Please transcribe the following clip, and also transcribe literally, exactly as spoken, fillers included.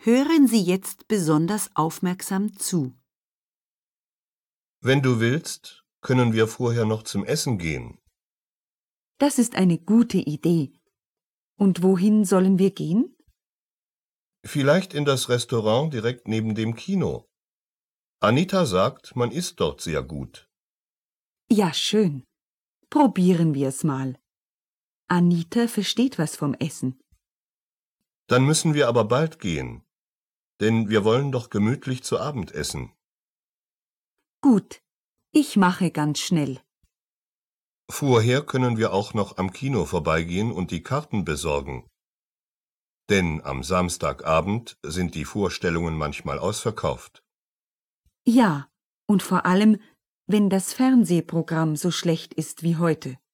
Hören Sie jetzt besonders aufmerksam zu. Wenn du willst, können wir vorher noch zum Essen gehen. Das ist eine gute Idee. Und wohin sollen wir gehen? Vielleicht in das Restaurant direkt neben dem Kino. Anita sagt, man isst dort sehr gut. Ja, schön. Probieren wir es mal. Anita versteht was vom Essen. Dann müssen wir aber bald gehen, denn wir wollen doch gemütlich zu Abend essen. Gut, ich mache ganz schnell. Vorher können wir auch noch am Kino vorbeigehen und die Karten besorgen. Denn am Samstagabend sind die Vorstellungen manchmal ausverkauft. Ja, und vor allem, wenn das Fernsehprogramm so schlecht ist wie heute.